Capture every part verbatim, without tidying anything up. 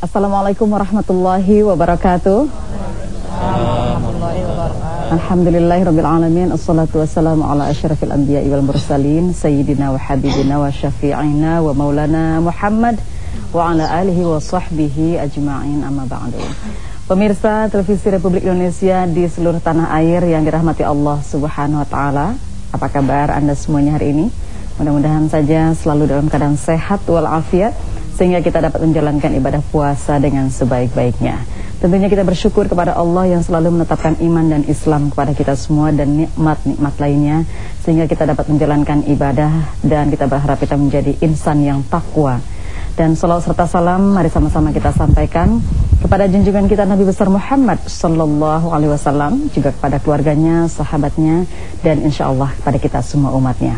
Assalamualaikum warahmatullahi wabarakatuh. Alhamdulillahirabbil alamin. Assalatu wassalamu ala asyrafil anbiya'i wal mursalin sayyidina wa habibina wa syafi'ina wa maulana Muhammad wa ala alihi wa sahbihi ajma'in, amma ba'du. Pemirsa Televisi Republik Indonesia di seluruh tanah air yang dirahmati Allah Subhanahu wa taala, apa kabar Anda semuanya hari ini? Mudah-mudahan saja selalu dalam keadaan sehat walafiat, sehingga kita dapat menjalankan ibadah puasa dengan sebaik-baiknya. Tentunya kita bersyukur kepada Allah yang selalu menetapkan iman dan Islam kepada kita semua dan nikmat-nikmat lainnya, sehingga kita dapat menjalankan ibadah dan kita berharap kita menjadi insan yang takwa. Dan salawat serta salam mari sama-sama kita sampaikan kepada junjungan kita Nabi besar Muhammad sallallahu alaihi wasallam, juga kepada keluarganya, sahabatnya, dan insya Allah kepada kita semua umatnya.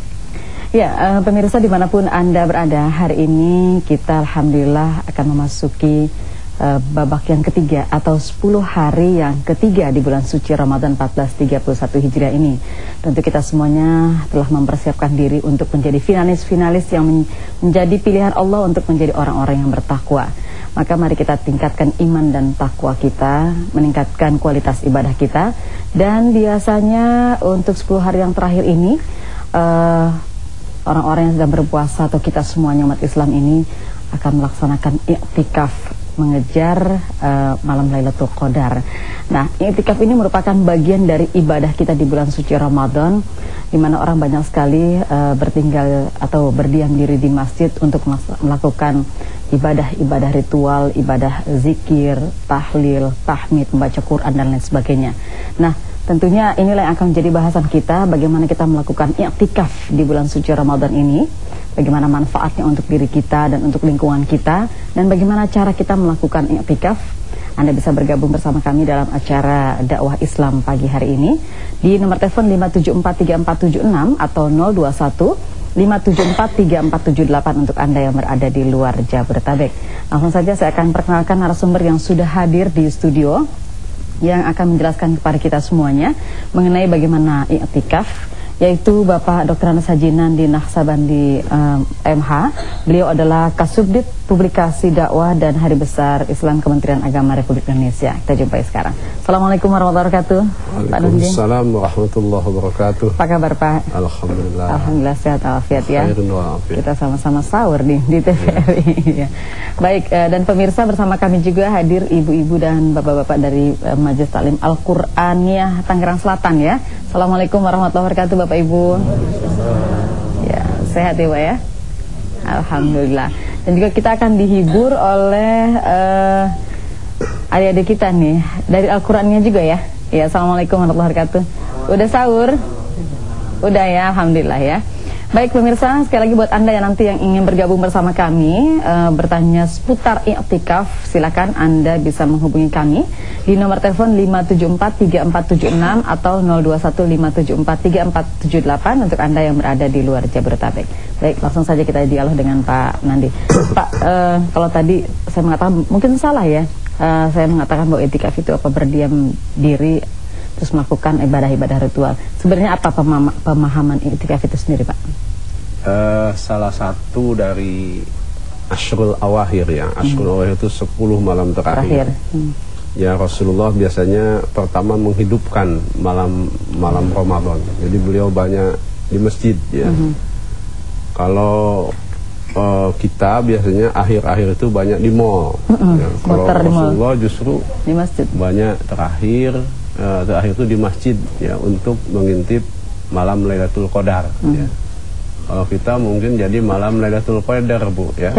Ya, uh, pemirsa dimanapun Anda berada, hari ini kita alhamdulillah akan memasuki uh, babak yang ketiga atau sepuluh hari yang ketiga di bulan suci Ramadan seribu empat ratus tiga puluh satu Hijriah ini. Tentu kita semuanya telah mempersiapkan diri untuk menjadi finalis-finalis yang men menjadi pilihan Allah untuk menjadi orang-orang yang bertakwa. Maka mari kita tingkatkan iman dan takwa kita, meningkatkan kualitas ibadah kita. Dan biasanya untuk sepuluh hari yang terakhir ini, uh, orang-orang yang sedang berpuasa atau kita semuanya umat Islam ini akan melaksanakan i'tikaf, mengejar uh, malam Lailatul Qadar. Nah, i'tikaf ini merupakan bagian dari ibadah kita di bulan suci Ramadan, di mana orang banyak sekali uh, bertinggal atau berdiam diri di masjid untuk melakukan ibadah-ibadah ritual, ibadah zikir, tahlil, tahmid, membaca Quran dan lain sebagainya. Nah, tentunya inilah yang akan menjadi bahasan kita, bagaimana kita melakukan i'tikaf di bulan suci Ramadan ini, bagaimana manfaatnya untuk diri kita dan untuk lingkungan kita, dan bagaimana cara kita melakukan i'tikaf. Anda bisa bergabung bersama kami dalam acara dakwah Islam pagi hari ini di nomor telepon lima tujuh empat tiga empat tujuh enam atau nol dua satu lima tujuh empat tiga empat tujuh delapan untuk Anda yang berada di luar Jabodetabek. Langsung saja saya akan perkenalkan narasumber yang sudah hadir di studio, yang akan menjelaskan kepada kita semuanya mengenai bagaimana i'tikaf, yaitu Bapak Doktor Andes Haji Nandi Naksabandi um, M H. Beliau adalah Kasubdit Publikasi Dakwah dan Hari Besar Islam Kementerian Agama Republik Indonesia. Kita jumpai sekarang. Assalamualaikum warahmatullahi wabarakatuh. Waalaikumsalam warahmatullahi wabarakatuh. Apa kabar Pak? Alhamdulillah. Alhamdulillah sehat walafiat ya. Kita sama-sama sahur di, di T V R I. Ya. Baik, uh, dan pemirsa bersama kami juga hadir ibu-ibu dan bapak-bapak dari uh, Majelis Taklim Al-Qur'aniyah Tangerang Selatan ya. Assalamualaikum warahmatullahi wabarakatuh Bapak Ibu. Ya, sehat ya Pak ya. Alhamdulillah. Dan juga kita akan dihibur oleh uh, adik-adik kita nih dari Al-Qur'annya juga ya. Ya, assalamualaikum warahmatullahi wabarakatuh. Udah sahur? Udah ya, alhamdulillah ya. Baik pemirsa, sekali lagi buat Anda yang nanti yang ingin bergabung bersama kami, e, bertanya seputar i'tikaf, silakan Anda bisa menghubungi kami di nomor telepon lima tujuh empat tiga empat tujuh enam atau nol dua satu lima tujuh empat tiga empat tujuh delapan untuk Anda yang berada di luar Jabodetabek. Baik, langsung saja kita dialog dengan Pak Nandi. Pak, e, kalau tadi saya mengatakan, mungkin salah ya, e, saya mengatakan bahwa i'tikaf itu apa berdiam diri terus melakukan ibadah-ibadah ritual. Sebenarnya apa pemama, pemahaman i'tikaf itu sendiri Pak? Uh, salah satu dari Ashrul Awakhir ya. Ashrul hmm. Awakhir itu sepuluh malam terakhir. Hmm. Ya, Rasulullah biasanya pertama menghidupkan malam malam Ramadan. Jadi beliau banyak di masjid ya. Hmm. Kalau uh, kita biasanya akhir-akhir itu banyak di mall. Hmm. Ya, kalau Rasulullah justru di masjid. Banyak terakhir uh, terakhir itu di masjid ya, untuk mengintip malam Lailatul Qadar hmm. ya. Kalau kita mungkin jadi malam Lailatul Qadar Bu ya.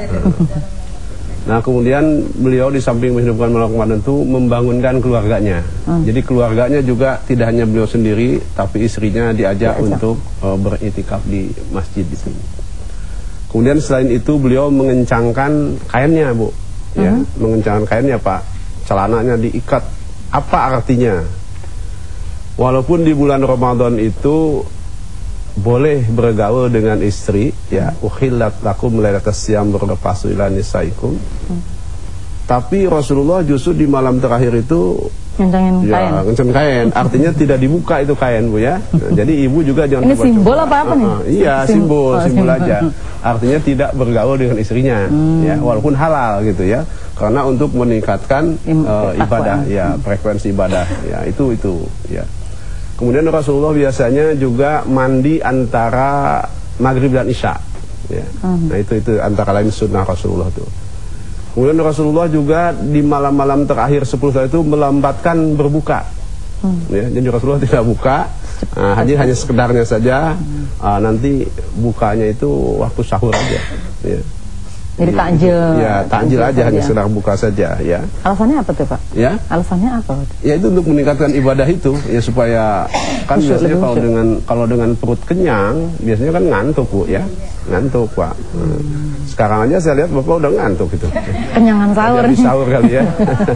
Nah, kemudian beliau di samping menghidupkan malam Ramadan itu membangunkan keluarganya. Hmm. Jadi keluarganya juga tidak hanya beliau sendiri, tapi istrinya diajak ya, untuk uh, beriktikaf di masjid di sini. Kemudian selain itu beliau mengencangkan kainnya Bu, ya, hmm. mengencangkan kainnya Pak, celananya diikat. Apa artinya? Walaupun di bulan Ramadan itu boleh bergaul dengan istri ya, uhillat lakum lailatas siyam berlepasu ila nisaikum. Hmm. Tapi Rasulullah justru di malam terakhir itu Ngencengin ya, kain. ngenceng kain. Artinya tidak dibuka itu kain, Bu ya. Jadi ibu juga jangan Ini coba-coba. simbol apa apa nih? Uh, uh, iya, Sim simbol, oh, simbol simbol. aja. Artinya tidak bergaul dengan istrinya, hmm. ya, walaupun halal gitu ya. Karena untuk meningkatkan uh, ibadah, ya, frekuensi ibadah, ya, itu itu, ya. Kemudian Rasulullah biasanya juga mandi antara maghrib dan isya, ya. Hmm. Nah itu itu antara lain sunnah Rasulullah tuh. Kemudian Rasulullah juga di malam-malam terakhir sepuluh hari itu melambatkan berbuka, hmm. ya. Jadi Rasulullah tidak buka, uh, hanya hanya sekedarnya saja. Uh, nanti bukanya itu waktu sahur aja, ya. Jadi takjil. Ya, takjil aja, saja. Hanya sedang buka saja, ya. Alasannya apa tuh, Pak? Ya. Alasannya apa? Ya itu untuk meningkatkan ibadah itu, ya supaya kan usul, biasanya kalau usul. dengan kalau dengan perut kenyang, biasanya kan ngantuk, Bu, ya. Ngantuk, Pak. Hmm. Sekarang aja saya lihat Bapak udah ngantuk gitu. Kenyangan sahur. Habis sahur kali ya.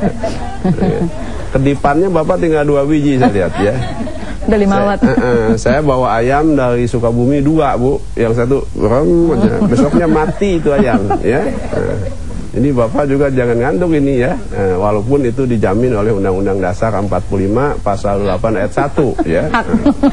Kedipannya Bapak tinggal dua biji saya lihat, ya. Udah lima watt. Saya, uh, uh, saya bawa ayam dari Sukabumi dua, Bu. Yang satu rem aja. Besoknya mati itu ayam, ya. Uh, jadi Bapak juga jangan ngantuk ini ya. Uh, walaupun itu dijamin oleh Undang-Undang Dasar empat puluh lima pasal delapan ayat satu, ya. Uh.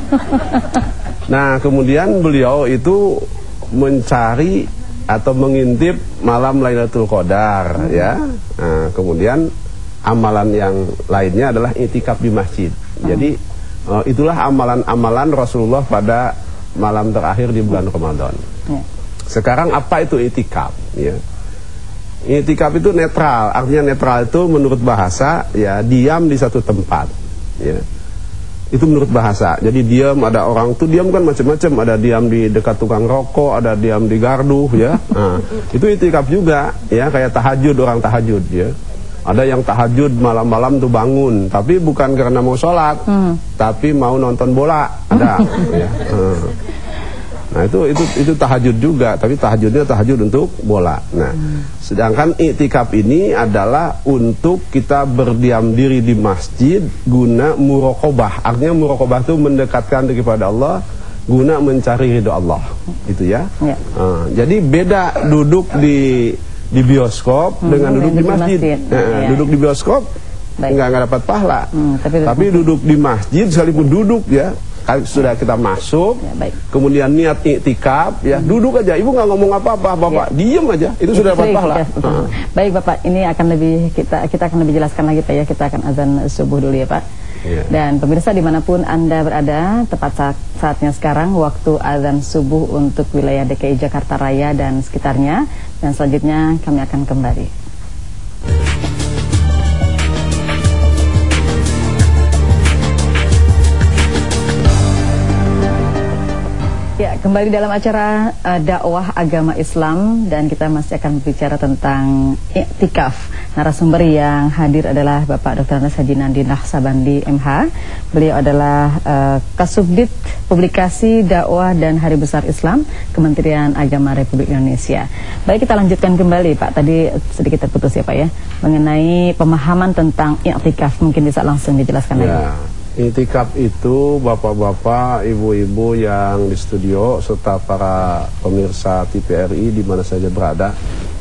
Nah, kemudian beliau itu mencari atau mengintip malam Lailatul Qadar, ya. Nah, kemudian amalan yang lainnya adalah i'tikaf di masjid. Jadi Uh, itulah amalan-amalan Rasulullah pada malam terakhir di bulan Ramadan. Ya. Sekarang apa itu i'tikaf? Ya. I'tikaf itu netral, artinya netral itu menurut bahasa ya diam di satu tempat. Ya. Itu menurut bahasa. Jadi diam, ada orang tuh diam kan macam-macam, ada diam di dekat tukang rokok, ada diam di gardu, ya. Nah, itu i'tikaf juga, ya kayak tahajud, orang tahajud, ya. Ada yang tahajud malam-malam tuh bangun, tapi bukan karena mau sholat, hmm. tapi mau nonton bola. Ada. Ya. Hmm. Nah itu itu itu tahajud juga, tapi tahajudnya tahajud untuk bola. Nah, hmm. sedangkan i'tikaf ini adalah untuk kita berdiam diri di masjid guna muraqabah. Artinya muraqabah itu mendekatkan diri kepada Allah, guna mencari ridho Allah. Itu ya. ya. Uh, jadi beda duduk di di bioskop hmm, dengan duduk di masjid. masjid. Nah, ya. Duduk di bioskop nggak nggak dapat pahala. Hmm, tapi, tapi duduk di masjid sekalipun duduk ya, sudah kita masuk, ya, baik. Kemudian niat i'tikaf ya, hmm. duduk aja. Ibu nggak ngomong apa-apa, Bapak ya. Diem aja, itu ya, sudah dapat pahala. Ya, uh. Baik Bapak, ini akan lebih kita kita akan lebih jelaskan lagi Pak ya. Kita akan azan subuh dulu ya Pak. Ya. Dan pemirsa dimanapun Anda berada, tepat saat, saatnya sekarang waktu azan subuh untuk wilayah D K I Jakarta Raya dan sekitarnya. Dan selanjutnya kami akan kembali. Ya, kembali dalam acara uh, dakwah agama Islam dan kita masih akan berbicara tentang i'tikaf. Narasumber yang hadir adalah Bapak Doktor Andes Haji Nandi Naqsabandi M H. Beliau adalah uh, Kasubdit Publikasi Dakwah dan Hari Besar Islam Kementerian Agama Republik Indonesia. Baik, kita lanjutkan kembali Pak. Tadi sedikit terputus ya Pak ya, mengenai pemahaman tentang i'tikaf. Mungkin bisa langsung dijelaskan lagi. Ya. I'tikaf itu bapak-bapak, ibu-ibu yang di studio serta para pemirsa T V R I di mana saja berada.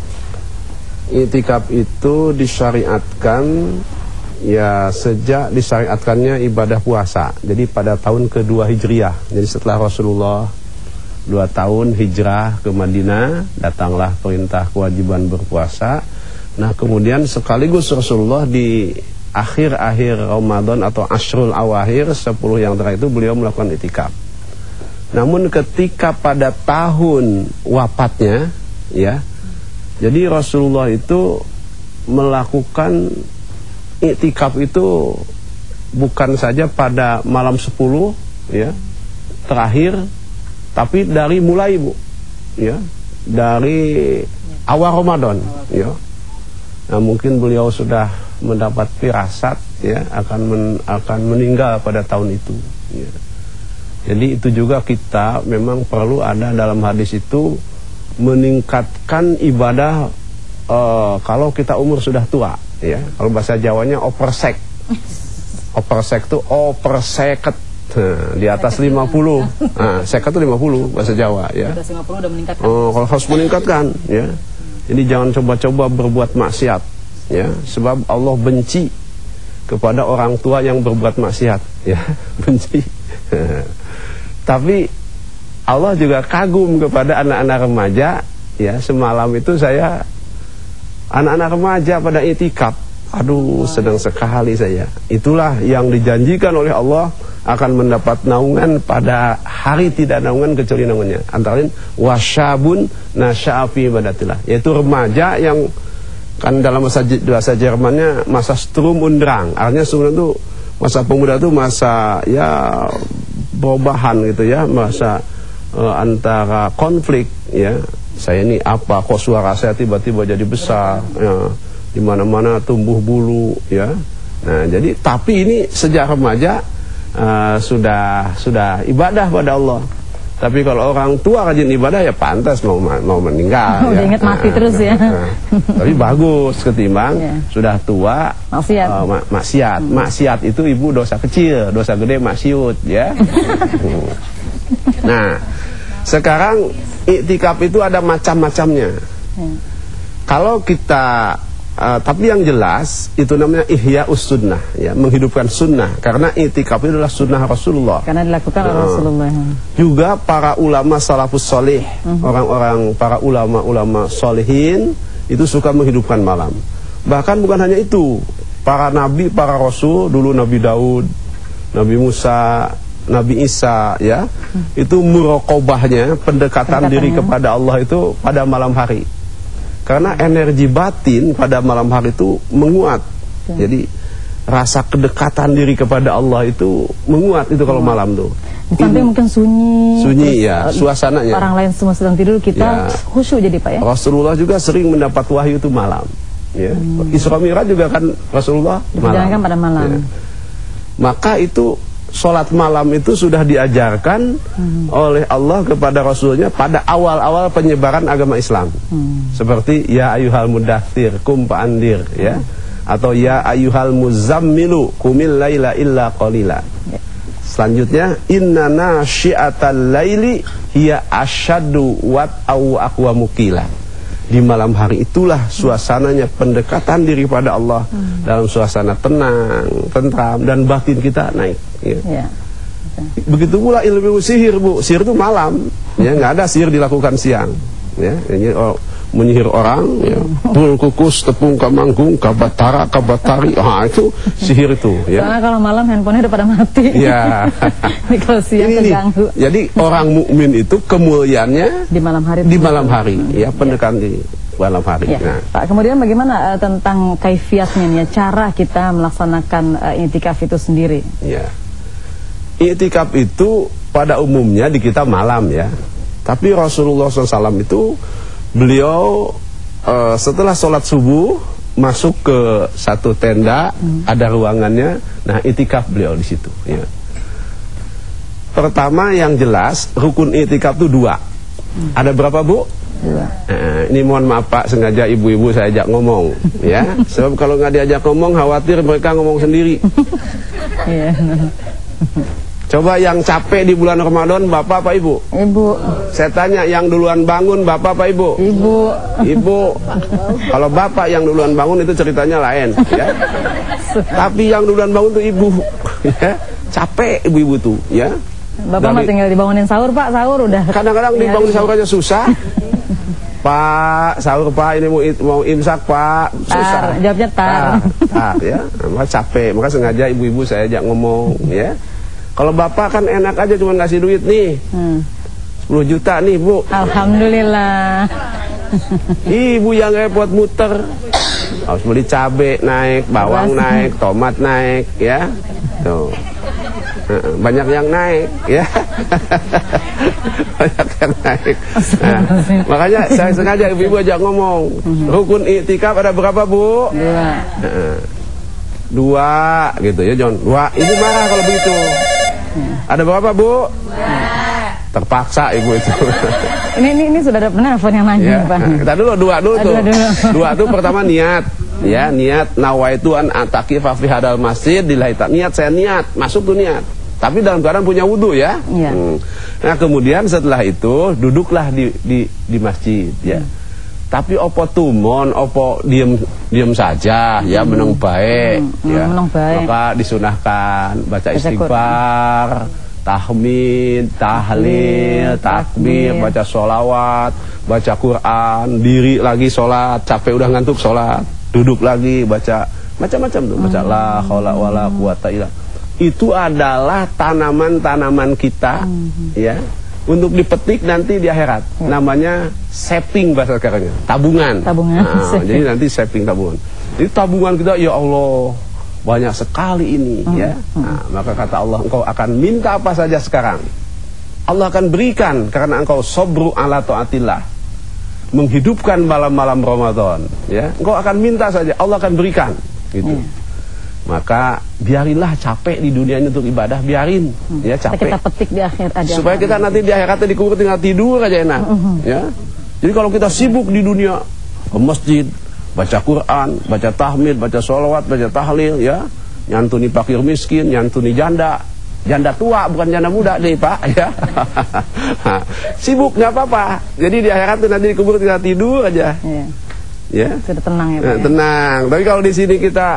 I'tikaf itu disyariatkan ya sejak disyariatkannya ibadah puasa. Jadi pada tahun kedua Hijriah. Jadi setelah Rasulullah dua tahun hijrah ke Madinah, datanglah perintah kewajiban berpuasa. Nah, kemudian sekaligus Rasulullah di akhir-akhir Ramadan atau Ashrul Awakhir, sepuluh yang terakhir itu beliau melakukan i'tikaf. Namun ketika pada tahun wafatnya ya, jadi Rasulullah itu melakukan i'tikaf itu bukan saja pada malam sepuluh ya terakhir, tapi dari mulai Bu ya, dari awal Ramadan ya. Nah, mungkin beliau sudah mendapat firasat ya akan men, akan meninggal pada tahun itu ya. Jadi itu juga kita memang perlu ada dalam hadis itu meningkatkan ibadah uh, kalau kita umur sudah tua ya. Kalau bahasa Jawanya opersek. Opersek itu operseket. Nah, di atas lima puluh. Nah, seket itu lima puluh bahasa Jawa ya. Di atas lima puluh udah meningkatkan. Oh, kalau harus meningkatkan ya. Jadi jangan coba-coba berbuat maksiat ya, sebab Allah benci kepada orang tua yang berbuat maksiat, ya, benci. Tapi Allah juga kagum kepada anak-anak remaja, ya. Semalam itu saya anak-anak remaja pada itikaf, aduh senang sekali saya. Itulah yang dijanjikan oleh Allah akan mendapat naungan pada hari tidak naungan kecuali naungannya. Antara lain wasyabun nasya'a fi ibadatillah, yaitu remaja yang kan dalam bahasa, bahasa Jermannya masa Sturm und Drang. Artinya sebenarnya itu masa pemuda itu masa ya perubahan gitu ya, masa uh, antara konflik ya. Saya ini apa kok suara saya tiba-tiba jadi besar ya, di mana-mana tumbuh bulu ya. Nah, jadi tapi ini sejak remaja uh, sudah sudah ibadah pada Allah. Tapi kalau orang tua rajin ibadah ya pantas mau mau meninggal. Oh, ya. Ingat mati nah, terus ya. Nah, tapi bagus ketimbang yeah. Sudah tua maksiat. Uh, mak maksiat. Hmm. Maksiat itu ibu dosa kecil, dosa gede maksiut ya. Nah, sekarang iktikaf itu ada macam-macamnya. Yeah. Kalau kita Uh, tapi yang jelas itu namanya ihya'us sunnah ya, menghidupkan sunnah, karena i'tikaf itu adalah sunnah Rasulullah, karena dilakukan oleh uh, Rasulullah. Juga para ulama salafus soleh, orang-orang uh -huh. para ulama-ulama solehin itu suka menghidupkan malam. Bahkan bukan hanya itu, para nabi, para rasul dulu, Nabi Daud, Nabi Musa, Nabi Isa ya, uh. itu muraqabahnya, pendekatan diri kepada Allah itu pada malam hari. Karena energi batin pada malam hari itu menguat. Ya. Jadi rasa kedekatan diri kepada Allah itu menguat itu kalau malam tuh. Sampai mungkin sunyi. Sunyi ya, suasananya. Orang lain semua sedang tidur, kita ya. Khusyuk jadi Pak ya. Rasulullah juga sering mendapat wahyu itu malam. Ya. Hmm. Isra Mi'raj juga kan Rasulullah malam. pada malam. Ya. Maka itu sholat malam itu sudah diajarkan hmm. oleh Allah kepada Rasulnya pada awal-awal penyebaran agama Islam. hmm. Seperti ya ayyuhal mudaththir kum fa'andir ya, atau ya ayyuhal muzammilu qumil laila illa qalila. ya. Selanjutnya inna nasyi'atal laili hiya asyaddu wat'au aqwamu qila. Di malam hari itulah suasananya pendekatan diri pada Allah, hmm. dalam suasana tenang, tentram, dan batin kita naik ya. Ya. Begitu pula ilmu sihir, Bu. Sihir itu malam ya, nggak ada sihir dilakukan siang ya. Ini oh, menyihir orang ya, bul kukus tepung kamanggung kabatara kabatari, ah itu sihir itu ya. Soalnya kalau malam handphonenya udah pada mati ya. Ini kalau siang ini, terganggu. Jadi orang mukmin itu kemuliaannya di malam hari, di malam hari ya, pendekatan di malam hari. Ya. Nah. Pak, kemudian bagaimana uh, tentang kaifiatnya ya, cara kita melaksanakan uh, i'tikaf itu sendiri? Ya. I'tikaf itu pada umumnya di kita malam ya. Tapi Rasulullah shallallahu alaihi wasallam itu beliau uh, setelah sholat subuh masuk ke satu tenda, hmm. ada ruangannya. Nah, i'tikaf beliau di situ ya. Pertama yang jelas rukun i'tikaf itu dua. hmm. Ada berapa, Bu? Dua. Nah, ini mohon maaf Pak, sengaja ibu-ibu saya ajak ngomong ya. Sebab kalau nggak diajak ngomong khawatir mereka ngomong sendiri. Coba yang capek di bulan Ramadan Bapak apa Ibu? Ibu. Saya tanya yang duluan bangun Bapak apa Ibu? Ibu. Ibu. Kalau Bapak yang duluan bangun itu ceritanya lain ya. Tapi yang duluan bangun itu Ibu ya. Capek ibu-ibu tuh ya. Bapak mah tinggal dibangunin sahur Pak, sahur udah. Kadang-kadang dibangunin sahur aja susah. Pak, sahur Pak, ini mau mau imsak Pak, susah. Tar, jawabnya tar. Tar, tar ya. Maka capek, maka sengaja ibu-ibu saya ajak ngomong ya. Kalau Bapak kan enak aja cuma ngasih duit nih, hmm. sepuluh juta nih Bu. Alhamdulillah. Ibu yang repot muter, harus beli cabai naik, bawang naik, tomat naik ya. Tuh. Banyak yang naik ya. Banyak yang naik. Nah, makanya saya sengaja ibu-ibu ajak ngomong. Rukun i'tikaf ada berapa Bu? Dua. Nah, dua gitu ya John. Dua. Ibu marah kalau begitu. Ada berapa Bu? Dua. Terpaksa ibu itu. Ini ini, ini sudah ada penelpon yang nanya, ya. Pak. Nah, kita dulu dua dulu tuh. Dua, dua tuh pertama niat. Ya, niat nawaitu an ataqifa fi hadal masjid lillahi ta'ala. Niat saya niat, masuk tuh niat. Tapi dalam keadaan punya wudu ya. Ya. Hmm. Nah, kemudian setelah itu duduklah di di di masjid ya. Hmm. Tapi opo tumon, opo diem diem saja, hmm. ya menang baik, hmm. ya menang baik. Maka disunahkan baca istighfar, tahmid, tahlil, takbir, baca sholawat, baca Quran, diri lagi sholat, capek udah ngantuk sholat, duduk lagi baca macam-macam tuh, baca hmm. la haula wala quwata illa. Itu adalah tanaman-tanaman kita, hmm. ya. Untuk dipetik nanti di akhirat, ya. Namanya saving bahasa sekarangnya, tabungan. Tabungan. Nah, jadi nanti saving tabungan. Jadi tabungan kita, ya Allah, banyak sekali ini, hmm. ya. Nah, maka kata Allah, engkau akan minta apa saja sekarang, Allah akan berikan karena engkau sobru ala taatillah, menghidupkan malam-malam Ramadan, ya. Engkau akan minta saja, Allah akan berikan, gitu. Hmm. Maka biarinlah capek di dunia ini untuk ibadah, biarin, hmm. ya capek. Kita petik di akhir aja. Supaya kita nanti di akhirat dikubur tinggal tidur aja enak, hmm. ya. Jadi kalau kita sibuk di dunia, ke masjid, baca Quran, baca tahmid, baca sholawat, baca tahlil, ya, nyantuni fakir miskin, nyantuni janda, janda tua bukan janda muda deh Pak, ya. Sibuk nggak apa-apa. Jadi di akhirat nanti dikubur tinggal tidur aja, ya. Ya. Sudah tenang ya Pak. Nah, ya? Tenang. Tapi kalau di sini kita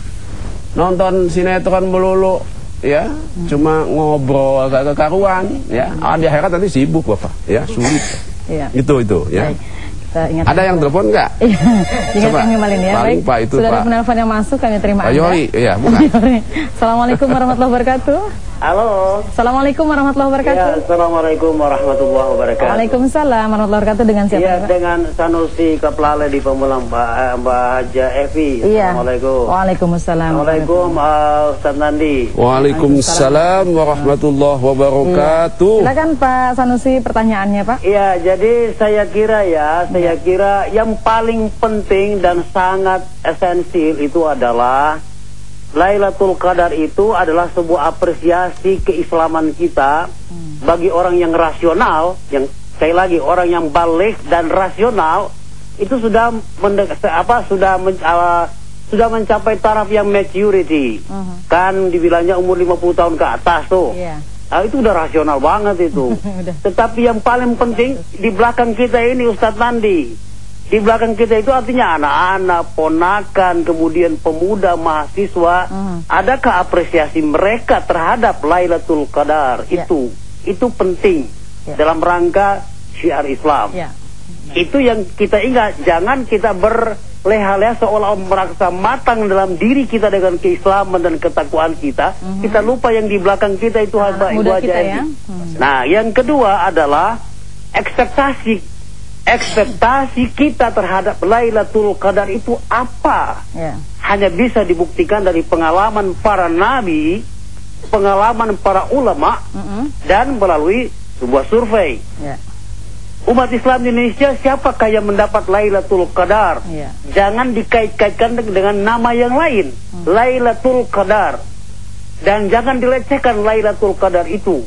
nonton sinetron melulu, ya, hmm. cuma ngobrol agak kekaruan, ya, ah, di akhirat nanti sibuk Bapak, ya, sulit. Iya. Itu itu, ya. Baik. Kita ingat ada yang telepon nggak? Iya. Ingat kami Malin ya. Baik. Pak, itu, sudah ada penelpon yang masuk, kami terima. Pak Yori, iya, bukan. Assalamualaikum warahmatullahi wabarakatuh. Halo. Assalamualaikum warahmatullahi wabarakatuh. Ya, assalamualaikum warahmatullahi wabarakatuh. Waalaikumsalam warahmatullahi wabarakatuh. Dengan siapa? Iya, dengan Sanusi Keplale di Pemulang, Mbak Mbak Haja Evi. Iya. Assalamualaikum. Waalaikumsalam. Assalamualaikum uh, Ustaz Nandi. Waalaikumsalam warahmatullahi wabarakatuh. Ya. Silakan Pak Sanusi pertanyaannya Pak. Iya, jadi saya kira ya, saya kira yang paling penting dan sangat esensial itu adalah Lailatul Qadar itu adalah sebuah apresiasi keislaman kita hmm. bagi orang yang rasional, yang sekali lagi orang yang balik dan rasional itu sudah mendek, apa sudah men, uh, sudah mencapai taraf yang maturity. Uh-huh. Kan dibilangnya umur lima puluh tahun ke atas tuh. Yeah. Nah, itu udah rasional banget itu. Tetapi yang paling penting di belakang kita ini Ustadz Nandi. Di belakang kita itu artinya anak-anak, ponakan, kemudian pemuda, mahasiswa. Hmm. Adakah apresiasi mereka terhadap Lailatul Qadar? Yeah. Itu itu penting yeah. dalam rangka syiar Islam. Yeah. Itu yang kita ingat. Jangan kita berleha-leha seolah merasa matang dalam diri kita dengan keislaman dan ketakwaan kita. Hmm. Kita lupa yang di belakang kita itu hamba ibu aja. Ya? Hmm. Nah, yang kedua adalah ekspektasi. Ekspektasi kita terhadap Lailatul Qadar itu apa? Yeah. Hanya bisa dibuktikan dari pengalaman para nabi, pengalaman para ulama, mm-hmm. dan melalui sebuah survei. Yeah. Umat Islam di Indonesia siapakah yang mendapat Lailatul Qadar? Yeah. Jangan dikait-kaitkan dengan nama yang lain. Mm. Lailatul Qadar. Dan jangan dilecehkan Lailatul Qadar itu.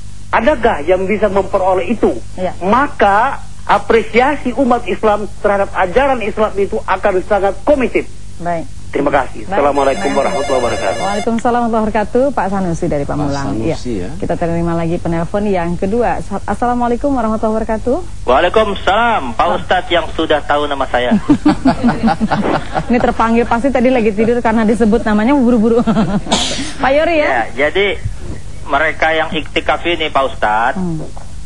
Adakah yang bisa memperoleh itu? Yeah. Maka apresiasi umat Islam terhadap ajaran Islam itu akan sangat komited. Baik. Terima kasih. Baik. Assalamualaikum Baik. warahmatullahi wabarakatuh. Waalaikumsalam warahmatullahi wabarakatuh. Pak Sanusi dari Pamulang. Ya. Ya. Kita terima lagi penelpon yang kedua. Assalamualaikum warahmatullahi wabarakatuh. Waalaikumsalam. Pak Ustadz yang sudah tahu nama saya. Ini terpanggil pasti tadi lagi tidur karena disebut namanya buru-buru. Pak Yori ya. Ya. Jadi mereka yang iktikaf ini Pak Ustadz. Hmm.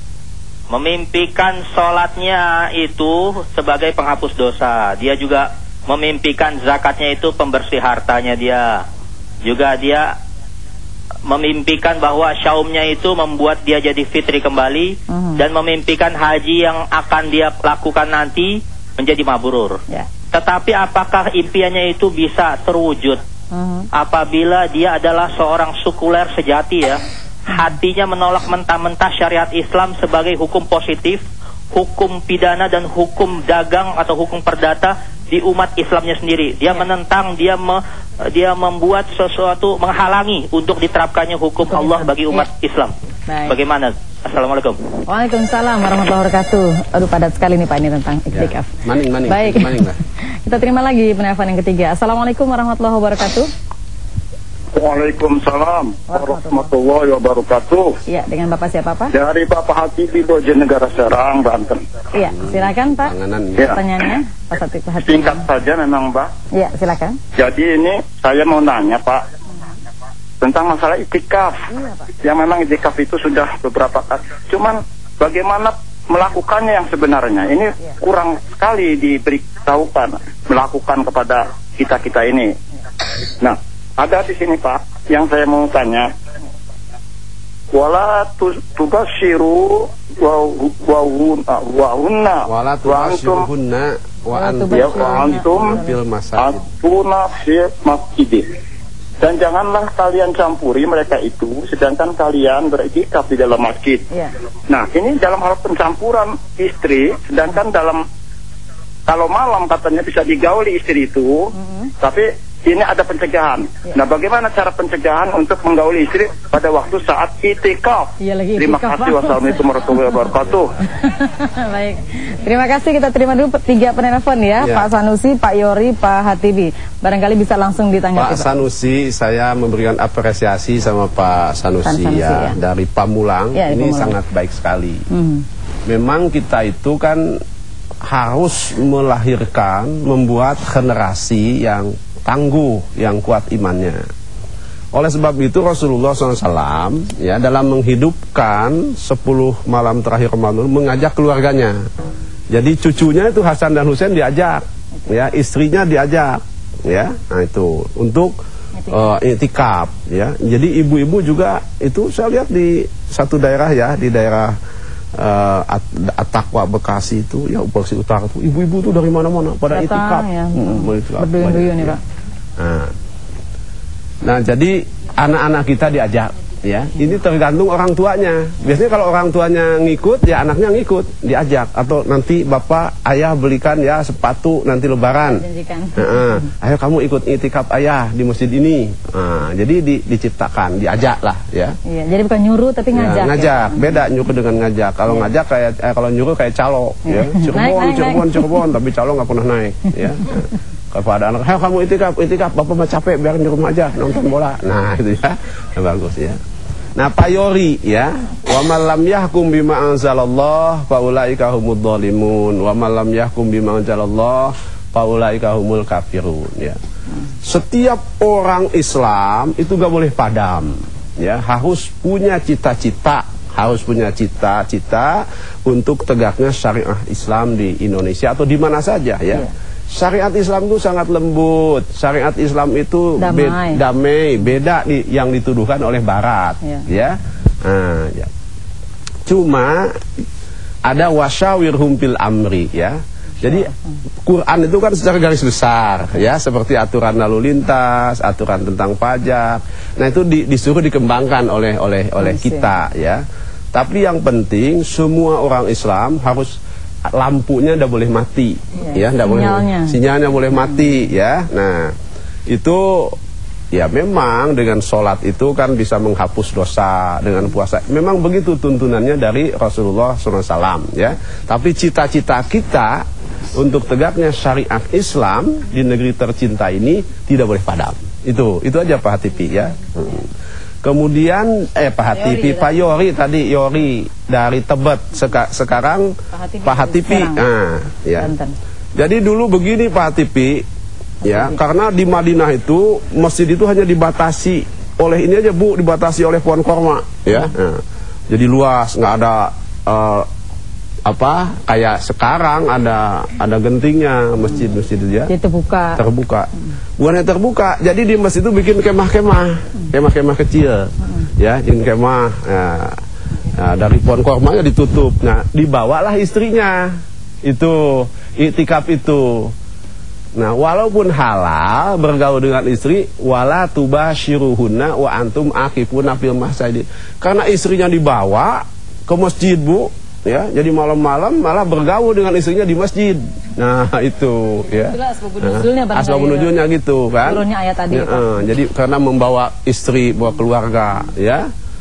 Memimpikan sholatnya itu sebagai penghapus dosa. Dia juga memimpikan zakatnya itu pembersih hartanya dia. Juga dia memimpikan bahwa syaumnya itu membuat dia jadi fitri kembali. Uh-huh. Dan memimpikan haji yang akan dia lakukan nanti menjadi mabrur. Yeah. Tetapi apakah impiannya itu bisa terwujud? Uh-huh. Apabila dia adalah seorang sekuler sejati ya. Hatinya menolak mentah-mentah syariat Islam sebagai hukum positif, hukum pidana dan hukum dagang atau hukum perdata di umat Islamnya sendiri. Dia ya. menentang, dia me, dia membuat sesuatu menghalangi untuk diterapkannya hukum Betul, Allah bagi umat ya. Islam. Baik. Bagaimana? Assalamualaikum. Waalaikumsalam warahmatullahi wabarakatuh. Aduh padat sekali nih Pak ini tentang iktikaf. Ya. Maning, maning. Baik. Maning, Kita terima lagi penelpon yang ketiga. Assalamualaikum warahmatullahi wabarakatuh. Waalaikumsalam warahmatullahi wabarakatuh. Iya, dengan Bapak siapa Pak? Dari Bapak Hatibi, Bojonegoro Serang, Banten. Iya, silakan Pak. Ya. Pertanyaannya, Pak Hatibi. Singkat saja memang, Mbak. Iya, silakan. Jadi ini saya mau nanya, Pak, tentang masalah itikaf. Iya, Pak. Yang memang itikaf itu sudah beberapa kali. Cuman bagaimana melakukannya yang sebenarnya? Ini ya. kurang sekali diberitahukan melakukan kepada kita-kita ini. Nah, ada di sini Pak, yang saya mau tanya. Wala tubashiru wa hunna wala tubashiruhunna wa antum fil masajid atuna fil masjid. Dan janganlah kalian campuri mereka itu sedangkan kalian beriktikaf di dalam masjid. Ya. Nah, ini dalam hal pencampuran istri, sedangkan dalam kalau malam katanya bisa digauli istri itu, mm-hmm. tapi ini ada pencegahan. Ya. Nah, bagaimana cara pencegahan untuk menggauli istri pada waktu saat itikaf? Ya, lagi terima itikaf, kasih. Wassalamualaikum warahmatullahi wabarakatuh. Baik, terima kasih. Kita terima dulu tiga penelpon ya, ya, Pak Sanusi, Pak Yori, Pak Hatibi. Barangkali bisa langsung ditanggapi. Pak Sanusi, saya memberikan apresiasi sama Pak Sanusi, Sanusi ya, ya dari Pamulang. Ya, ini Pamulang. Sangat baik sekali. Hmm. Memang kita itu kan harus melahirkan, membuat generasi yang tangguh, yang kuat imannya. Oleh sebab itu Rasulullah shallallahu alaihi wasallam ya dalam menghidupkan sepuluh malam terakhir Ramadan mengajak keluarganya. Jadi cucunya itu Hasan dan Husain diajak, ya istrinya diajak, ya. Nah itu untuk uh, i'tikaf, ya. Jadi ibu-ibu juga itu saya lihat di satu daerah ya, di daerah uh, At-Taqwa Bekasi itu, ya Bekasi Utara itu ibu-ibu tuh dari mana-mana pada i'tikaf. Ya. Hmm, berduyun-duyun nih Pak. Nah, nah jadi anak-anak kita diajak, ya. Ini tergantung orang tuanya. Biasanya kalau orang tuanya ngikut, ya anaknya ngikut, diajak. Atau nanti bapak, ayah belikan ya sepatu nanti lebaran. Nah, ayo kamu ikut i'tikaf ayah di masjid ini. Nah, jadi di, diciptakan, diajak lah, ya. Iya, jadi bukan nyuruh tapi ngajak. Ya, ngajak, ya? Beda nyuruh dengan ngajak. Kalau ya. ngajak kayak, eh, kalau nyuruh kayak calo, ya. Cirebon, Cirebon, Cirebon, tapi calo nggak pernah naik, ya. Kepada anak, hei kamu itikaf, itikaf, bapak mah capek, biar di rumah aja nonton bola. Nah itu ya, nah, bagus ya. Nah Pak Yori ya, wa man lam yahkum bima anzalallah fa ulaika humudz zalimun, wa man lam yahkum bima anzalallah fa ulaika humul kafirun ya. Setiap orang Islam itu gak boleh padam, ya harus punya cita-cita, harus punya cita-cita untuk tegaknya syariah Islam di Indonesia atau di mana saja ya. Yeah. Syariat Islam itu sangat lembut. Syariat Islam itu damai, be damai beda di, yang dituduhkan oleh Barat, ya. Ya? Nah, ya. Cuma ada wasyawirhum fil amri, ya. Jadi Quran itu kan secara garis besar, ya, seperti aturan lalu lintas, aturan tentang pajak. Nah itu di, disuruh dikembangkan oleh oleh oleh kita, ya. Tapi yang penting semua orang Islam harus lampunya tidak boleh mati, ya, ya sinyalnya. boleh sinyalnya boleh mati, ya. Nah itu ya memang dengan sholat itu kan bisa menghapus dosa, dengan puasa memang begitu tuntunannya dari Rasulullah shallallahu alaihi wasallam, ya. Tapi cita-cita kita untuk tegaknya syariat Islam di negeri tercinta ini tidak boleh padam. Itu itu aja Pak Hatibi, ya. Hmm. Kemudian eh Pak Hatibi, Pak Yori tadi Yori dari Tebet, Seka, sekarang Pak Hatibi. Nah, ya. Jadi dulu begini Pak Hatibi, ya, karena di Madinah itu masjid itu hanya dibatasi oleh ini aja Bu, dibatasi oleh pohon korma, ya. Nah, jadi luas, nggak ada uh, apa kayak sekarang ada ada gentingnya masjid-masjid itu, ya. Jadi terbuka. Terbuka. Bukannya terbuka, jadi di masjid itu bikin kemah-kemah, kemah-kemah kecil, ya, bikin kemah. Nah, nah, dari pohon kormanya ditutup. Nah, dibawalah istrinya itu i'tikaf itu. Nah, walaupun halal bergaul dengan istri, wala tubashiruhunna wa antum akifuna fil masjid. Karena istrinya dibawa ke masjid, Bu. Ya, jadi malam-malam malah bergaul dengan istrinya di masjid. Nah, itu ya. Nah, asbab nuzulnya gitu kan. Turunnya ayat tadi. Ya, uh, jadi karena membawa istri, bawa keluarga, ya.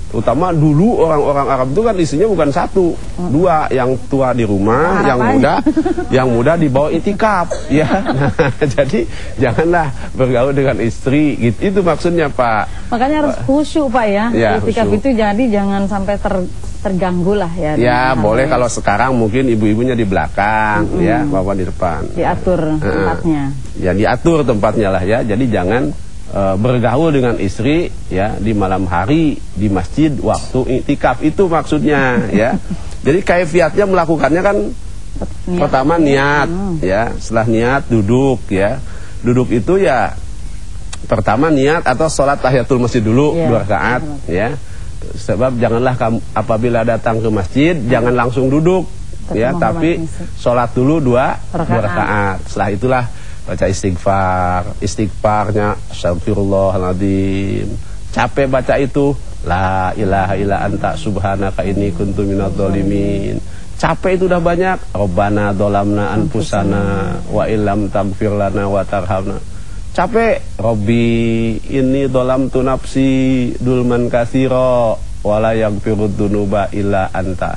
Utama dulu orang-orang Arab itu kan isinya bukan satu, hmm. dua, yang tua di rumah, yang muda, yang muda dibawa itikaf, ya. Nah, jadi janganlah bergaul dengan istri, gitu. Itu maksudnya, Pak. Makanya harus khusyuk, Pak, ya. ya itikaf itu jadi jangan sampai ter, terganggu lah ya. Ya, boleh kalau sekarang mungkin ibu-ibunya di belakang, hmm. ya, bapak di depan. Diatur tempatnya. Uh, ya, diatur tempatnya lah ya. Jadi jangan Uh, bergaul dengan istri ya di malam hari di masjid waktu iktikaf, itu maksudnya ya. Jadi kaifiatnya melakukannya kan niat. Pertama niat hmm. ya, setelah niat duduk ya. Duduk itu ya pertama niat atau sholat tahiyatul masjid dulu yeah. dua rakaat ya. Sebab janganlah kamu apabila datang ke masjid jangan langsung duduk ya, tapi sholat dulu dua rakaat. dua rakaat. Setelah itulah baca istighfar, istighfarnya astagfirullahaladzim. Capek baca itu, la ilaha illa anta subhanaka inni kuntu minadz dzalimin. Capek itu udah banyak. Rabbana dzalamna anfusana wa illam taghfir lana wa tarhamna. Capek. Rabbi inni dzalamtu nafsi dzulman katsira wa la yaghfirud dzunuba illa anta.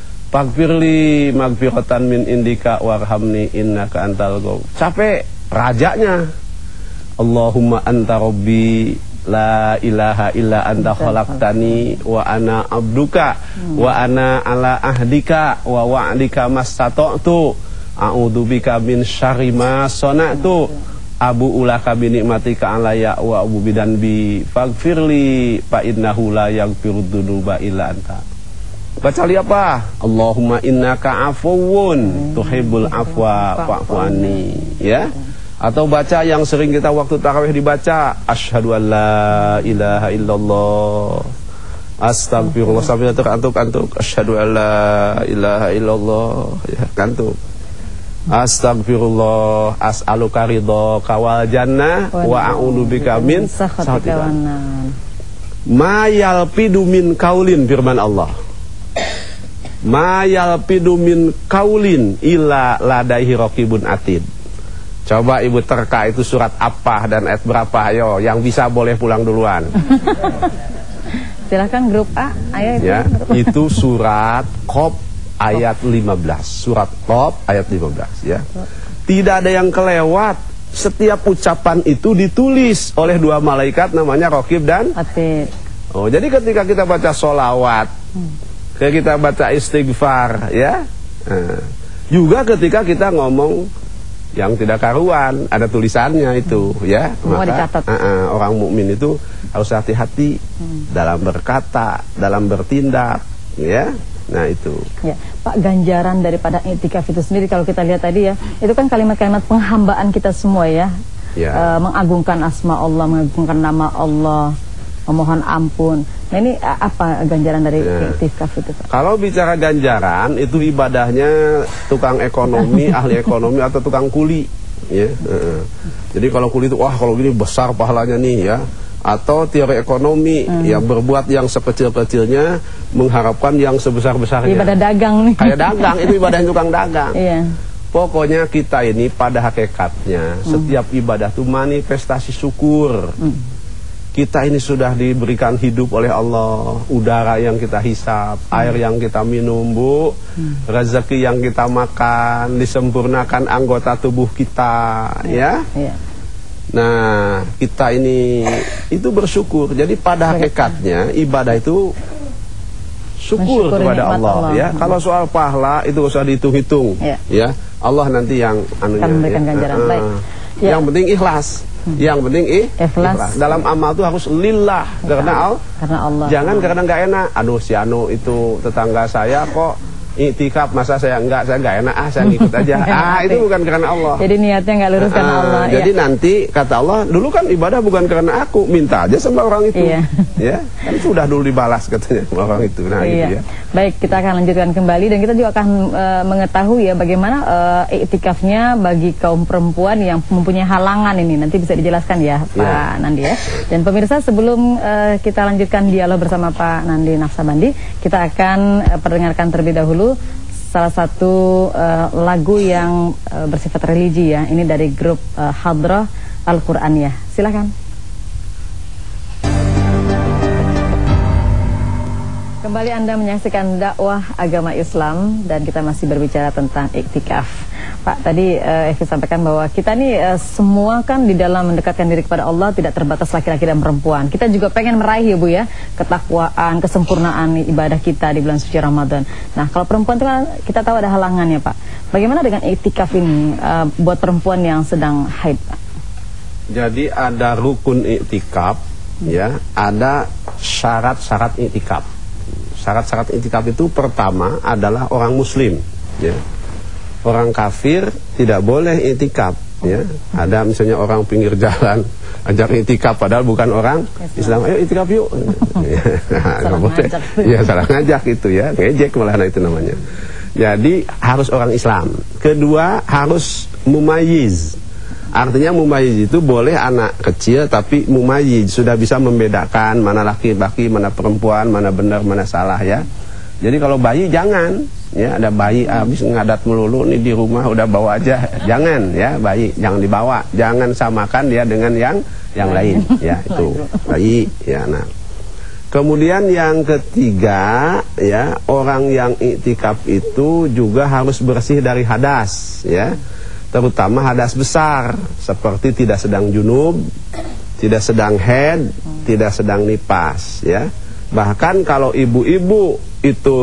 Faghfirli maghfiratan min indika warhamni innaka antal ghafur. Capek. Rajanya Allahumma anta rabbi la ilaha illa anta khalaqtani wa ana abduka hmm. wa ana ala ahdika wa wa'dika mastata'tu a'udzubika min syarri ma sana'tu abu ulaka bi nikmatika alayya wa abu bidan bi faghfirli fa innahu la yaghfirud dzunuba illa anta. Baca li apa? Allahumma innaka afuwun tuhibbul afwa fa'fu anni, ya. Atau baca yang sering kita waktu tarawih dibaca, asyhadu an la ilaha illallah astagfirullah sambil terkantuk-kantuk, asyhadu an la ilaha illallah, ya, kantuk. Astagfirullah as'aluka ridhaka wal jannah wa a'udzubika min sakhatika. Ma yalpidu min kaulin, firman Allah. Ma yalpidu min kaulin illa ladaihi raqibun atid. Coba ibu terka itu surat apa dan ayat berapa? Ayo, yang bisa boleh pulang duluan. Silahkan grup A, ayat ya, itu surat Qaf ayat lima belas. Surat Qaf ayat lima belas ya. Tidak ada yang kelewat. Setiap ucapan itu ditulis oleh dua malaikat namanya Raqib dan Atid. Oh, jadi ketika kita baca sholawat, hmm. ketika kita baca istighfar ya. Nah, juga ketika kita ngomong yang tidak karuan, ada tulisannya itu ya. Maka uh, uh, orang mukmin itu harus hati-hati hmm. dalam berkata, dalam bertindak ya. Nah itu ya, Pak, ganjaran daripada iktikaf itu sendiri kalau kita lihat tadi ya, itu kan kalimat-kalimat penghambaan kita semua ya, ya. E, mengagungkan asma Allah, mengagungkan nama Allah, memohon ampun. Nah ini apa ganjaran dari ya. iktikaf itu, Pak? Kalau bicara ganjaran itu ibadahnya tukang ekonomi, ahli ekonomi atau tukang kuli ya. Uh, jadi kalau kuli itu wah kalau gini besar pahalanya nih ya. Atau teori ekonomi hmm. yang berbuat yang sekecil-kecilnya mengharapkan yang sebesar-besarnya. Ibadah dagang nih. Kayak dagang, itu ibadah tukang dagang. Iya. Pokoknya kita ini pada hakikatnya hmm. setiap ibadah itu manifestasi syukur. Hmm. Kita ini sudah diberikan hidup oleh Allah, udara yang kita hisap, hmm. air yang kita minum, Bu, hmm. rezeki yang kita makan, disempurnakan anggota tubuh kita, ya. ya. Nah, kita ini itu bersyukur. Jadi pada hakikatnya ibadah itu syukur Mensyukur kepada Allah, Allah ya. Hmm. Kalau soal pahala itu usah dihitung-hitung ya. ya. Allah nanti yang anunya akan memberikan ya. ganjaran. Uh, Baik. Ya. Yang penting ikhlas. Hmm. Yang penting ih, ikhlas. ikhlas. Dalam amal itu harus lillah ya. karena, al karena Allah. Jangan hmm. karena nggak enak. Aduh si anu itu tetangga saya kok iktikaf, masa saya enggak, saya enggak enak, ah saya ngikut aja. Ah itu bukan karena Allah. Jadi niatnya enggak lurus karena ah, Allah. Jadi iya. nanti kata Allah, dulu kan ibadah bukan karena aku, minta aja sama orang itu. Iya. Ya, kan sudah dulu dibalas katanya sama orang itu. Nah, iya. gitu ya. Baik, kita akan lanjutkan kembali dan kita juga akan uh, mengetahui ya bagaimana uh, iktikafnya bagi kaum perempuan yang mempunyai halangan ini. Nanti bisa dijelaskan ya, Pak ya. Nandi ya. Dan pemirsa, sebelum uh, kita lanjutkan dialog bersama Pak Nandi Naksabandi, kita akan uh, perdengarkan terlebih dahulu salah satu uh, lagu yang uh, bersifat religi ya. Ini dari grup uh, Hadrah Al-Qur'aniyah. Silakan. Kembali Anda menyaksikan dakwah agama Islam dan kita masih berbicara tentang iktikaf. Pak, tadi uh, Evi sampaikan bahwa kita nih uh, semua kan di dalam mendekatkan diri kepada Allah tidak terbatas laki-laki dan perempuan. Kita juga pengen meraih ya Bu ya, ketakwaan, kesempurnaan ibadah kita di bulan suci Ramadan. Nah, kalau perempuan itu kan kita tahu ada halangannya Pak. Bagaimana dengan iktikaf ini uh, buat perempuan yang sedang haid Pak? Jadi ada rukun iktikaf, hmm. ya, ada syarat-syarat iktikaf. Syarat-syarat iktikaf itu pertama adalah orang muslim, ya. Orang kafir tidak boleh iktikaf, ya. Ada misalnya orang pinggir jalan ajak iktikaf padahal bukan orang Islam, ayo iktikaf yuk. Nggak boleh. Ya salah ngajak itu ya, ngejek malah itu namanya. Jadi harus orang Islam. Kedua harus mumayyiz. Artinya mumayyiz itu boleh anak kecil tapi mumayyiz sudah bisa membedakan mana laki-laki, mana perempuan, mana benar, mana salah ya. Jadi kalau bayi jangan ya, ada bayi habis ngadat melulu nih di rumah udah bawa aja. Jangan ya, bayi jangan dibawa. Jangan samakan dia dengan yang yang lain ya, itu bayi ya. Nah. Kemudian yang ketiga ya, orang yang iktikaf itu juga harus bersih dari hadas ya. Terutama hadas besar seperti tidak sedang junub, tidak sedang haid, tidak sedang nipas ya. Bahkan kalau ibu-ibu itu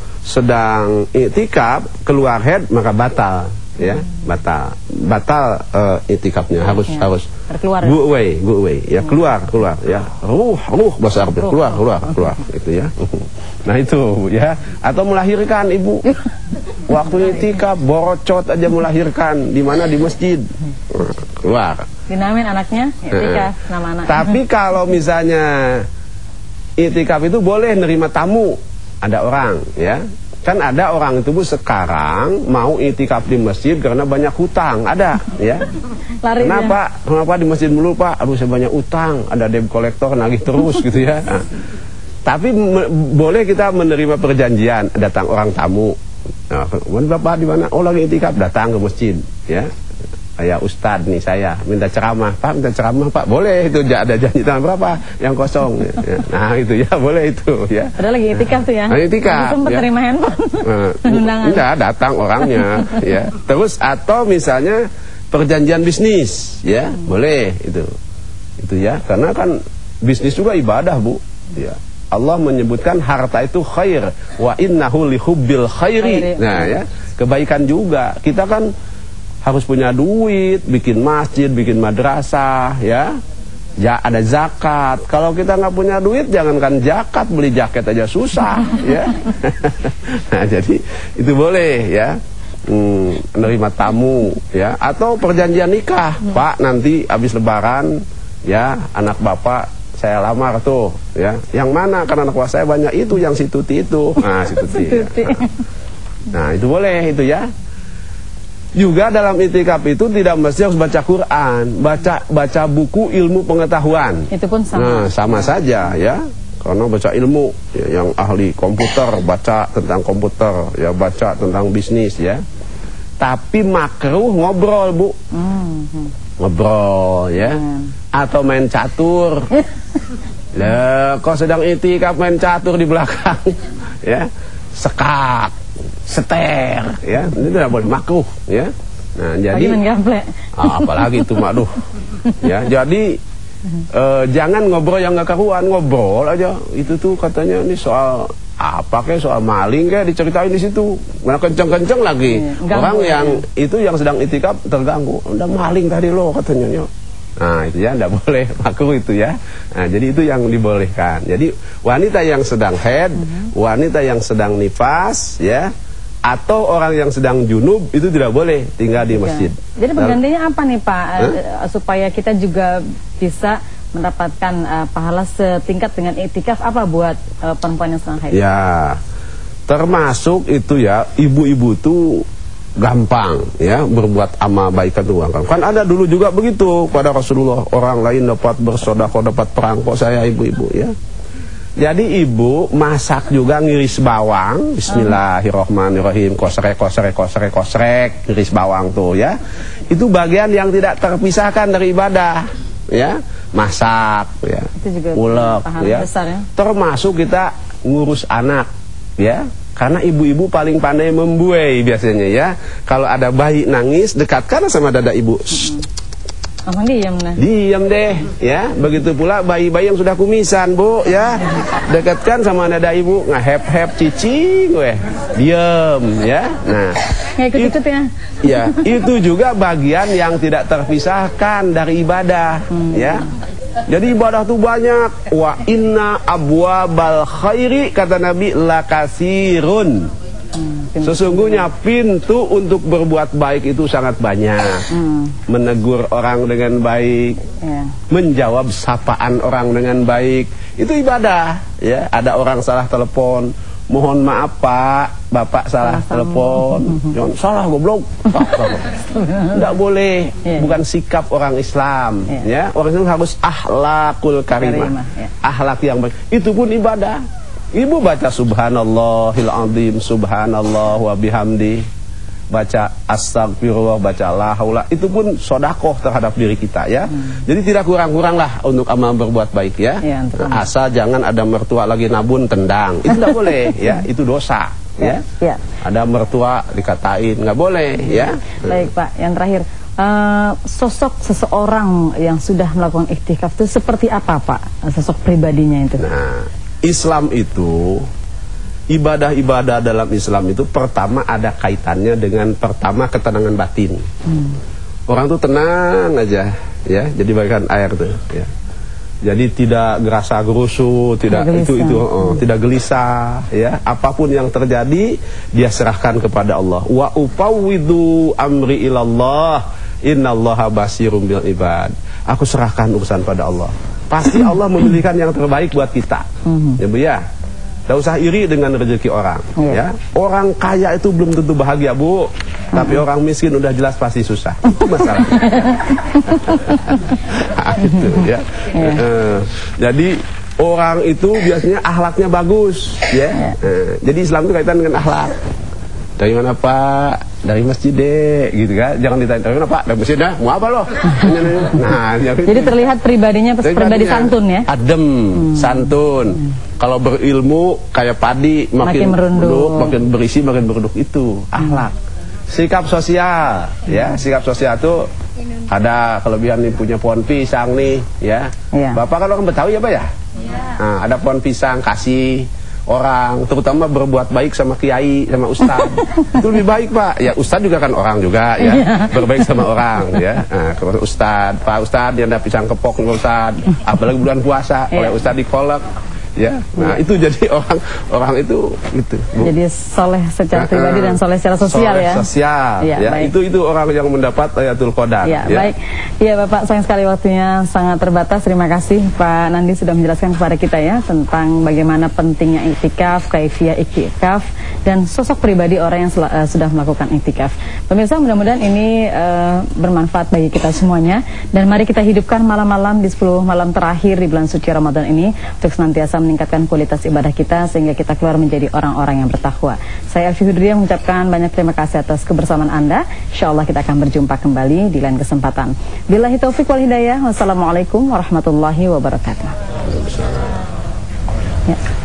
sedang iktikaf keluar haid maka batal ya, batal. Batal uh, iktikafnya harus ya. harus keluar. Go away, go away ya, keluar keluar ya. Ruh, ruh bahasa Arab keluar keluar keluar itu ya. Nah itu ya, atau melahirkan ibu. Waktu iktikaf borocot aja melahirkan di mana di masjid. Keluar. Dinamain anaknya iktikaf nama anak. Tapi kalau misalnya iktikaf itu boleh nerima tamu. Ada orang ya. Kan ada orang itu Bu sekarang mau iktikaf di masjid karena banyak hutang, ada ya. Lari kenapa? Ya. Kenapa di masjid mulu Pak? Aduh saya banyak utang, ada debt collector nagih terus gitu ya. Nah, tapi boleh kita menerima perjanjian, datang orang tamu. Nah, Bapak di mana? Oh lagi iktikaf, datang ke masjid ya. Kayak ustad nih saya minta ceramah, Pak minta ceramah Pak, boleh itu ada janji tanggal berapa yang kosong ya. Nah itu ya boleh itu ya. Ada lagi iktikaf tuh ya. Nah, iktikaf. Sempat ya. Terima handphone. Nah, enggak datang orangnya ya. Terus atau misalnya perjanjian bisnis ya, hmm. boleh itu. Itu ya, karena kan bisnis juga ibadah Bu ya. Allah menyebutkan harta itu khair wa innahu lihubbil khairi. Nah ya, kebaikan juga. Kita kan harus punya duit, bikin masjid, bikin madrasah, ya. Ya ada zakat. Kalau kita nggak punya duit, jangankan zakat, beli jaket aja susah, ya. Nah, jadi itu boleh, ya. Hmm, menerima tamu, ya. Atau perjanjian nikah, ya. Pak. Nanti habis Lebaran, ya, anak bapak saya lamar tuh, ya. Yang mana? Karena anak bapak saya banyak itu, yang si Tuti itu. Nah, si Tuti. Ya. Nah, itu boleh, itu ya. Juga dalam iktikaf itu tidak mesti harus baca Quran, baca baca buku ilmu pengetahuan. Itu pun sama. Nah, sama saja ya. Karena baca ilmu ya, yang ahli komputer baca tentang komputer, ya baca tentang bisnis ya. Tapi makruh ngobrol, Bu. Mm-hmm. Ngobrol ya. Mm. Atau main catur. Lah, kok sedang iktikaf main catur di belakang ya. Sekak, seter, ya, itu tidak boleh, makruh, ya. Nah, jadi, ah, apalagi itu, maduh, ya. Jadi eh, jangan ngobrol yang nggak karuan, ngobrol aja. Itu tuh katanya ini soal apa kayak soal maling kayak diceritain di situ, mana kenceng-kenceng lagi. Iya, orang yang ya. Itu yang sedang iktikaf terganggu, udah maling tadi lo katanya, ya. Nah itu ya tidak boleh, makruh itu ya. Nah jadi itu yang dibolehkan. Jadi wanita yang sedang haid, mm-hmm. wanita yang sedang nifas ya, atau orang yang sedang junub itu tidak boleh tinggal di masjid. Jadi penggantinya apa nih Pak, huh? supaya kita juga bisa mendapatkan uh, pahala setingkat dengan iktikaf, apa buat uh, perempuan yang sedang haid? Ya termasuk itu ya, ibu-ibu tuh gampang ya berbuat amal baikan itu gampang. Kan ada dulu juga begitu pada Rasulullah, orang lain dapat bersedekah, dapat perang, kok saya ibu-ibu ya. Jadi ibu masak juga ngiris bawang, bismillahirrahmanirrahim, kosrek kosrek kosrek kosrek, ngiris bawang tuh ya. Itu bagian yang tidak terpisahkan dari ibadah ya. Masak ya. Ulek ya. Besar, ya. Termasuk kita ngurus anak, ya. Karena ibu-ibu paling pandai membuai biasanya, ya. Kalau ada bayi nangis, dekatkan sama dada ibu. Abang diam nah. Diam deh, ya. Begitu pula bayi-bayi yang sudah kumisan, Bu, ya. Dekatkan sama dada ibu, ngehep-hep cicing, weh. Diam, ya. Nah, nggak ikut-ikut ya. Ya, itu juga bagian yang tidak terpisahkan dari ibadah, hmm. ya. Jadi ibadah itu banyak. Wa inna abwabal khairi, kata Nabi, lakasirun. Hmm, sesungguhnya pintu untuk berbuat baik itu sangat banyak. hmm. Menegur orang dengan baik, yeah. menjawab sapaan orang dengan baik, itu ibadah, ya. Ada orang salah telepon, mohon maaf Pak, Bapak salah, salah telepon. Jangan salah goblok. Tidak boleh, yeah. bukan sikap orang Islam, yeah. ya. Orang Islam harus akhlakul karimah, karimah yeah. akhlak yang baik. Itu pun ibadah. Ibu baca subhanallahil azim, subhanallah wa bihamdi, baca astagfirullah, baca la haula, itu pun sodakoh terhadap diri kita, ya. Hmm. Jadi tidak kurang-kurang lah untuk amal berbuat baik, ya. Ya, nah, asal jangan ada mertua lagi nabun tendang, itu tidak boleh, ya. Itu dosa, ya. Ya. Ada mertua dikatain, nggak boleh, ya. Baik Pak, yang terakhir, uh, sosok seseorang yang sudah melakukan iktikaf itu seperti apa Pak? Sosok pribadinya itu. Nah, Islam itu, ibadah-ibadah dalam Islam itu pertama ada kaitannya dengan pertama ketenangan batin. Hmm. Orang tuh tenang aja, ya. Jadi bagaikan air tuh, ya. Jadi tidak gerasa gerusu, tidak gelisah. itu itu oh, hmm. tidak gelisah, ya. Apapun yang terjadi dia serahkan kepada Allah. Wa upawwidu amri ilallah, innallaha basirum bil ibad. Aku serahkan urusan pada Allah. Pasti Allah memilihkan yang terbaik buat kita. Mm-hmm. Ya Bu, ya. Tidak usah iri dengan rezeki orang, yeah. ya. Orang kaya itu belum tentu bahagia, Bu. Mm-hmm. Tapi orang miskin udah jelas pasti susah. Itu masalahnya. Gitu, ya. Yeah. Uh, jadi orang itu biasanya akhlaknya bagus, ya. Yeah. Uh, jadi Islam itu kaitan dengan akhlak. Dari mana Pak? Dari masjid deh, gitu kan? Jangan ditanya dari mana Pak? Dari masjid dah. Mau apa loh? Nah, jadi terlihat pribadinya pribadi santun, ya? Adem, hmm. santun. Hmm. Kalau berilmu kayak padi, makin, makin merunduk, makin berisi, makin berunduk, itu akhlak. Hmm. Sikap sosial, ya. Sikap sosial itu ada kelebihan nih, punya pohon pisang nih, ya. Ya. Bapak kan orang Betawi ya Pak ya? Ya. Nah, ada pohon pisang, kasih orang, terutama berbuat baik sama kiai, sama ustad. Itu lebih baik Pak. Ya ustad juga kan orang juga, ya. Berbaik sama orang, ya. Nah, kalau ustad, Pak Ustad yang ada pisang kepok ustad, apalagi bulan puasa, oleh ustad dikolek, ya. Nah, itu jadi orang orang itu gitu, Bu. Jadi soleh secara pribadi dan soleh secara sosial, soleh ya. Sosial, ya. ya. Itu itu orang yang mendapat Lailatul Qadar. Ya, ya. Baik. Ya Bapak, sayang sekali waktunya sangat terbatas. Terima kasih Pak Nandi sudah menjelaskan kepada kita, ya, tentang bagaimana pentingnya iktikaf, kaifiyah iktikaf, dan sosok pribadi orang yang uh, sudah melakukan iktikaf. Pemirsa, mudah-mudahan ini uh, bermanfaat bagi kita semuanya, dan mari kita hidupkan malam-malam di sepuluh malam terakhir di bulan suci Ramadan ini untuk senantiasa meningkatkan kualitas ibadah kita sehingga kita keluar menjadi orang-orang yang bertakwa. Saya Elvi Hudriya mengucapkan banyak terima kasih atas kebersamaan Anda. Insyaallah kita akan berjumpa kembali di lain kesempatan. Billahi taufik wal hidayah. Wassalamualaikum warahmatullahi wabarakatuh. Ya.